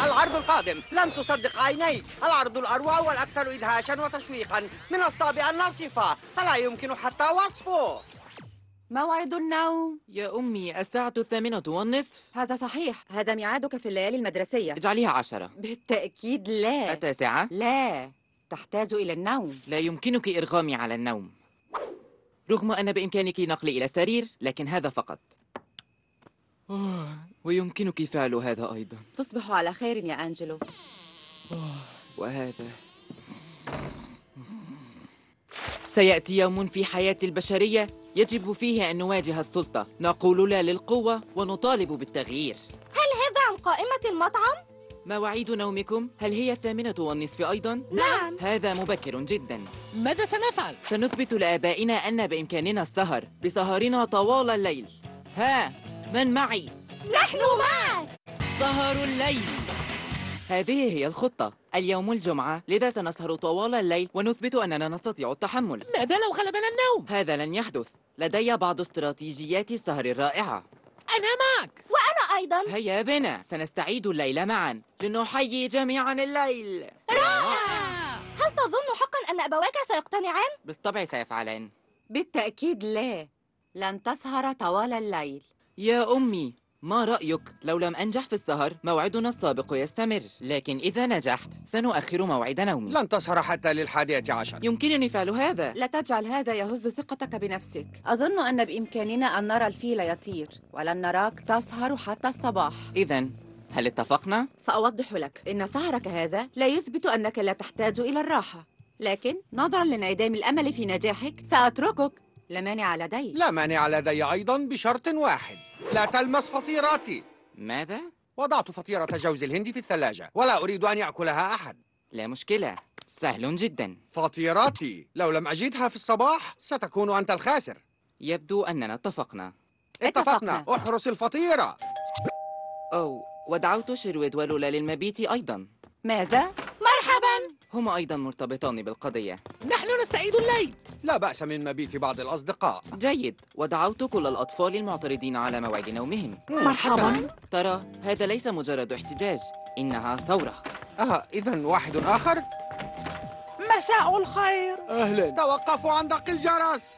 العرض القادم لن تصدق عينيك. العرض الأروع والأكثر إدهاشا وتشويقا، من الصعب أن نصفه، فلا يمكن حتى وصفه. موعد النوم. يا أمي، الساعة 8:30. هذا صحيح، هذا ميعادك في الليالي المدرسية. اجعليها 10. بالتأكيد لا. 9. لا، تحتاج إلى النوم. لا يمكنك إرغامي على النوم، رغم أن بإمكانك نقلي إلى السرير، لكن هذا فقط. ويمكنك فعل هذا أيضا. تصبح على خير يا أنجلو. وهذا سيأتي يوم في حياة البشرية يجب فيه أن نواجه السلطة، نقول لا للقوة ونطالب بالتغيير. هل هذا عن قائمة المطعم؟ مواعيد نومكم هل هي 8:30 أيضا؟ نعم. هذا مبكر جدا. ماذا سنفعل؟ سنثبت لآبائنا أن بإمكاننا السهر بسهرنا طوال الليل. ها، من معي؟ نحن معك. سهر الليل. هذه هي الخطة. اليوم الجمعة، لذا سنسهر طوال الليل ونثبت أننا نستطيع التحمل. ماذا لو غلبنا النوم؟ هذا لن يحدث. لدي بعض استراتيجيات السهر الرائعة. أنا معك. وأنا أيضا. هيا بنا، سنستعيد الليل معا لنحيي جميعا الليل. رائع. هل تظن حقا أن أبواك سيقتنعان؟ بالطبع سيفعلان. بالتأكيد لا، لن تسهر طوال الليل. يا أمي، ما رأيك لو لم أنجح في السهر موعدنا السابق يستمر، لكن إذا نجحت سنؤخر موعد نومي. لن تسهر حتى لل11. يمكنني فعل هذا. لا تجعل هذا يهز ثقتك بنفسك. أظن أن بإمكاننا أن نرى الفيل يطير، ولن نراك تسهر حتى الصباح. إذن هل اتفقنا؟ سأوضح لك إن سهرك هذا لا يثبت أنك لا تحتاج إلى الراحة، لكن نظراً لانعدام الأمل في نجاحك سأتركك. لا مانع لدي. لا مانع لدي أيضا، بشرط واحد: لا تلمس فطيرتي. ماذا؟ وضعت فطيرة جوز الهند في الثلاجة ولا أريد أن يأكلها أحد. لا مشكلة، سهل جدا. فطيرتي لو لم أجدها في الصباح ستكون أنت الخاسر. يبدو أننا اتفقنا. اتفقنا. احرس الفطيرة. ودعوت شيرويد ولولا للمبيت أيضا. ماذا؟ مرحبا. هما أيضا مرتبطان بالقضية. نحن نستعيد الليل. لا بأس من مبيت بعض الأصدقاء. جيد، ودعوت كل الأطفال المعترضين على موعد نومهم. مرحبا. ترى هذا ليس مجرد احتجاج، إنها ثورة. إذن واحد آخر؟ مساء الخير. أهلا. توقفوا عن دق الجرس.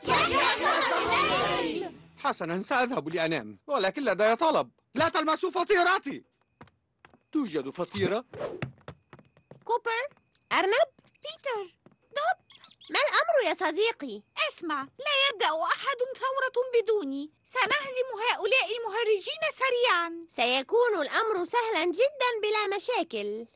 حسنا، سأذهب لأنام، ولكن لدي طلب: لا تلمسوا فطيرتي. توجد فطيرة؟ كوبر، أرنب، بيتر، دوب. ما الأمر يا صديقي؟ اسمع، لا يبدأ أحد ثورة بدوني. سنهزم هؤلاء المهرجين سريعا. سيكون الأمر سهلا جدا بلا مشاكل.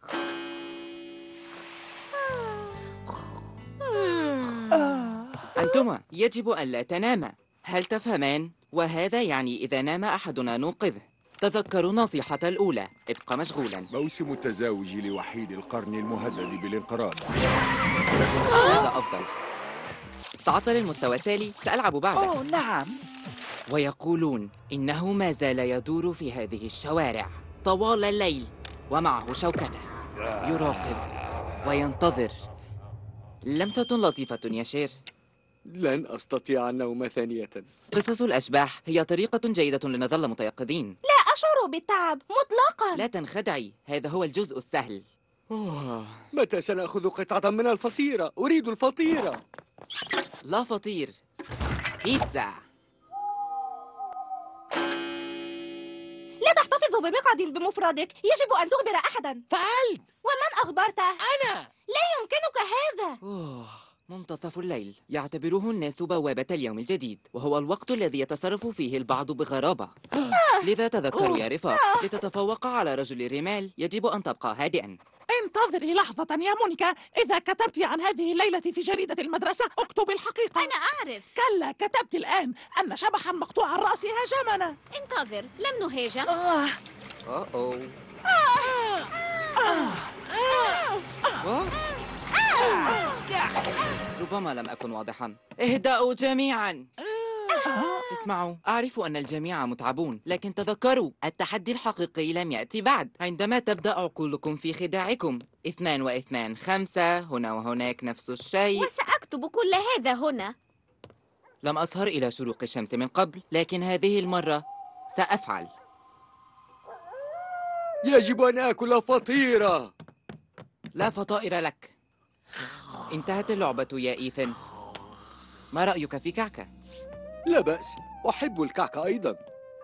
أنتما يجب أن لا تناما، هل تفهمان؟ وهذا يعني إذا نام أحدنا نوقظه. تذكروا النصيحة الأولى: ابق مشغولا. موسم التزاوج لوحيد القرن المهدد بالانقراض. هذا أفضل. صعدت للمستوى التالي، سألعب بعدك. نعم. ويقولون إنه ما زال يدور في هذه الشوارع طوال الليل، ومعه شوكته يراقب وينتظر. لمسة لطيفة يا شير. لن أستطيع النوم ثانية. قصص الأشباح هي طريقة جيدة لنظل متيقظين. لا أشعر بالتعب مطلقا. لا تنخدعي، هذا هو الجزء السهل. متى سنأخذ قطعة من الفطيرة؟ أريد الفطيرة. لا فطير، بيتزا. لا تحتفظ بمقعد بمفردك، يجب أن تخبر أحدا. فعلت. ومن أخبرته؟ أنا. لا يمكنك هذا. منتصف الليل يعتبره الناس بوابة اليوم الجديد، وهو الوقت الذي يتصرف فيه البعض بغرابة. لذا تذكروا يا رفاق، لتتفوق على رجل الرمال يجب أن تبقى هادئا. انتظري لحظة يا مونيكا، إذا كتبت عن هذه الليلة في جريدة المدرسة اكتب الحقيقة. أنا أعرف. كلا، كتبت الآن أن شبحا مقطوع الرأس هاجمنا. انتظر، لم نهاجم. ربما لم أكن واضحا. اهدأوا جميعا. اسمعوا، أعرف أن الجميع متعبون، لكن تذكروا التحدي الحقيقي لم يأتي بعد. عندما تبدأ عقولكم في خداعكم، 2 و2 5، هنا وهناك نفس الشيء. وسأكتب كل هذا هنا. لم أسهر إلى شروق الشمس من قبل، لكن هذه المرة سأفعل. يجب أن آكل فطيرة. لا فطائر لك. انتهت اللعبة يا إيثن. ما رأيك في كعكة؟ لا بأس، أحب الكعك أيضا.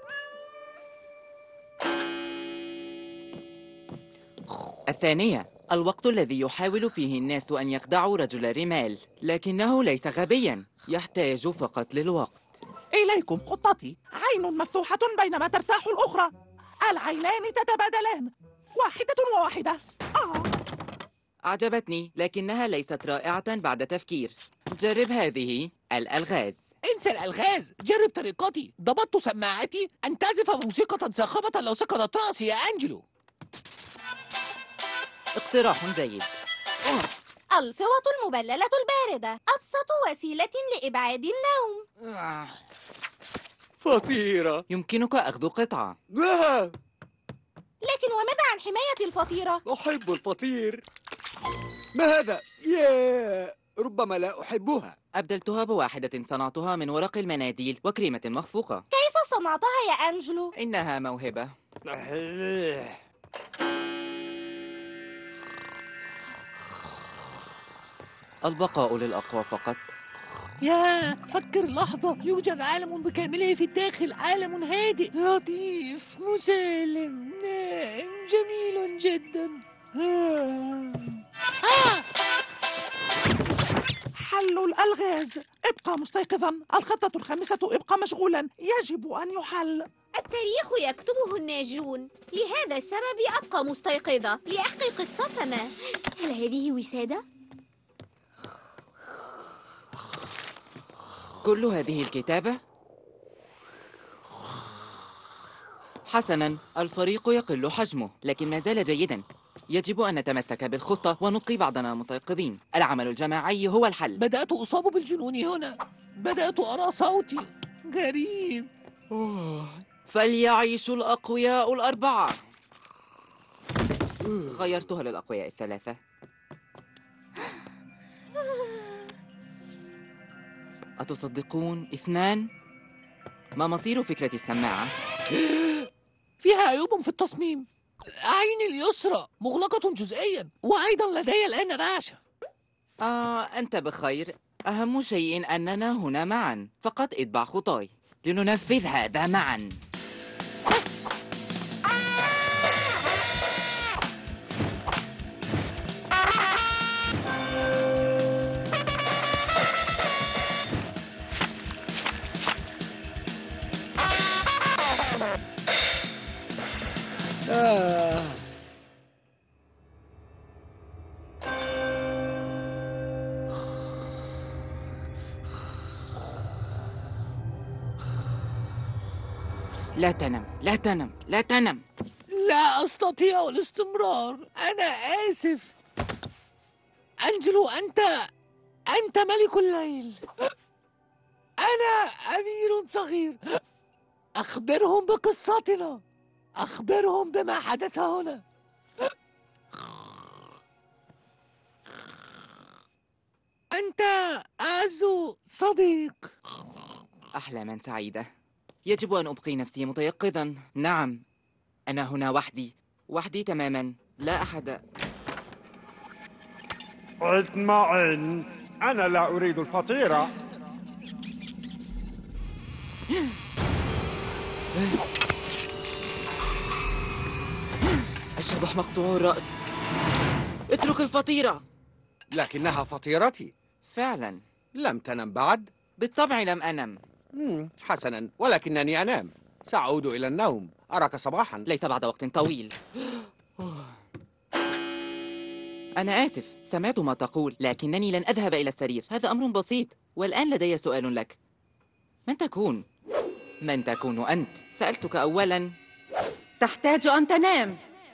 الثانية، الوقت الذي يحاول فيه الناس أن يخدعوا رجل رمال، لكنه ليس غبيا، يحتاج فقط للوقت. إليكم خطتي. عين مفتوحة بينما ترتاح الأخرى. العينان تتبادلان، واحدة وواحدة. أعجبتني، لكنها ليست رائعة بعد تفكير. جرب هذه الألغاز. انسى الألغاز، جرب طريقتي. ضبطت سماعتي أن تعزف موسيقى صاخبة لو سقطت رأسي يا أنجلو. اقتراح جيد. الفوط المبللة الباردة أبسط وسيلة لإبعاد النوم. فطيرة. يمكنك أخذ قطعة. لكن وماذا عن حماية الفطيرة؟ أحب الفطير. ما هذا؟ ياه، ربما لا أحبها. أبدلتها بواحدة صنعتها من ورق المناديل وكريمة مخفوقة. كيف صنعتها يا أنجلو؟ إنها موهبة. البقاء للأقوى فقط. يا فكر لحظة، يوجد عالم بكامله في الداخل، عالم هادئ لطيف مسالم ناعم جميل جدا. حل الألغاز. ابقى مستيقظا. الخطة الخامسة ابقى مشغولا، يجب أن يحل. التاريخ يكتبه الناجون، لهذا السبب أبقى مستيقظة لأحكي قصتنا. هل هذه وسادة؟ كل هذه الكتابة؟ حسناً، الفريق يقل حجمه، لكن ما زال جيداً. يجب أن نتمسك بالخطة ونبقي بعضنا متيقظين. العمل الجماعي هو الحل. بدأت أصاب بالجنون هنا، بدأت أرى صوتي غريب. فليعيش الأقوياء الأربعة. غيرتها للأقوياء الثلاثة. أتصدقون 2؟ ما مصير فكرة السماعة؟ فيها عيوب في التصميم. عيني اليسرى مغلقة جزئيا، وأيضا لدي الآن رعشة. أنت بخير. أهم شيء أننا هنا معا. فقط اتبع خطاي لننفذ هذا معا. لا تنم، لا تنم، لا تنم. لا أستطيع الاستمرار، أنا آسف. أنجلو، أنت ملك الليل، أنا أمير صغير. أخبرهم بقصتنا، أخبرهم بما حدث هنا. أنت أعز صديق. أحلاما سعيدة. يجب أن أبقي نفسي متيقظا. نعم، أنا هنا وحدي، وحدي تماما، لا أحد. اطمئن، أنا لا أريد الفطيرة. الشبح مقطوع الرأس. اترك الفطيرة. لكنها فطيرتي. فعلا. لم تنم بعد؟ بالطبع لم أنم. حسنا، ولكنني أنام. سأعود إلى النوم. أراك صباحا. ليس بعد وقت طويل. أنا آسف، سمعت ما تقول، لكنني لن أذهب إلى السرير. هذا أمر بسيط. والآن لدي سؤال لك. من تكون؟ من تكون أنت؟ سألتك أولا. تحتاج أن تنام.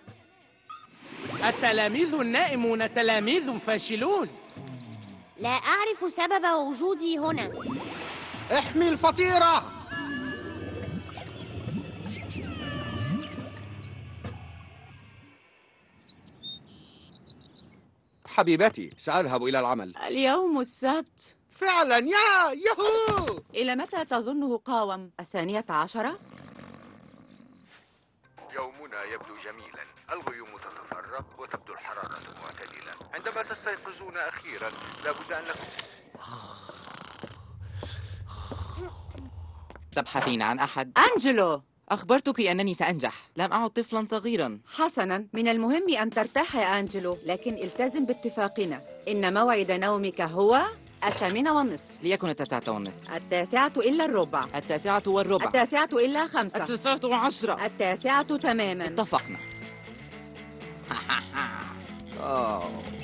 التلاميذ النائمون تلاميذ فاشلون. لا أعرف سبب وجودي هنا. احمي الفطيرة. حبيبتي، سأذهب إلى العمل. اليوم السبت. فعلا، يهو. إلى متى تظنه قاوم؟ 12؟ يومنا هنا يبدو جميلا. الغيوم تتفرق وتبدو الحرارة معتدلة. عندما تستيقظون أخيرا لابد أنكم تبحثين عن أحد؟ أنجلو! أخبرتك أنني سأنجح. لم أعد طفلا صغيرا. حسناً، من المهم أن ترتاح يا أنجلو، لكن التزم باتفاقنا. إن موعد نومك هو 8:30. ليكن 9:30. 9:45. 9:15. 9:05. 9:10. 9 تماماً. اتفقنا.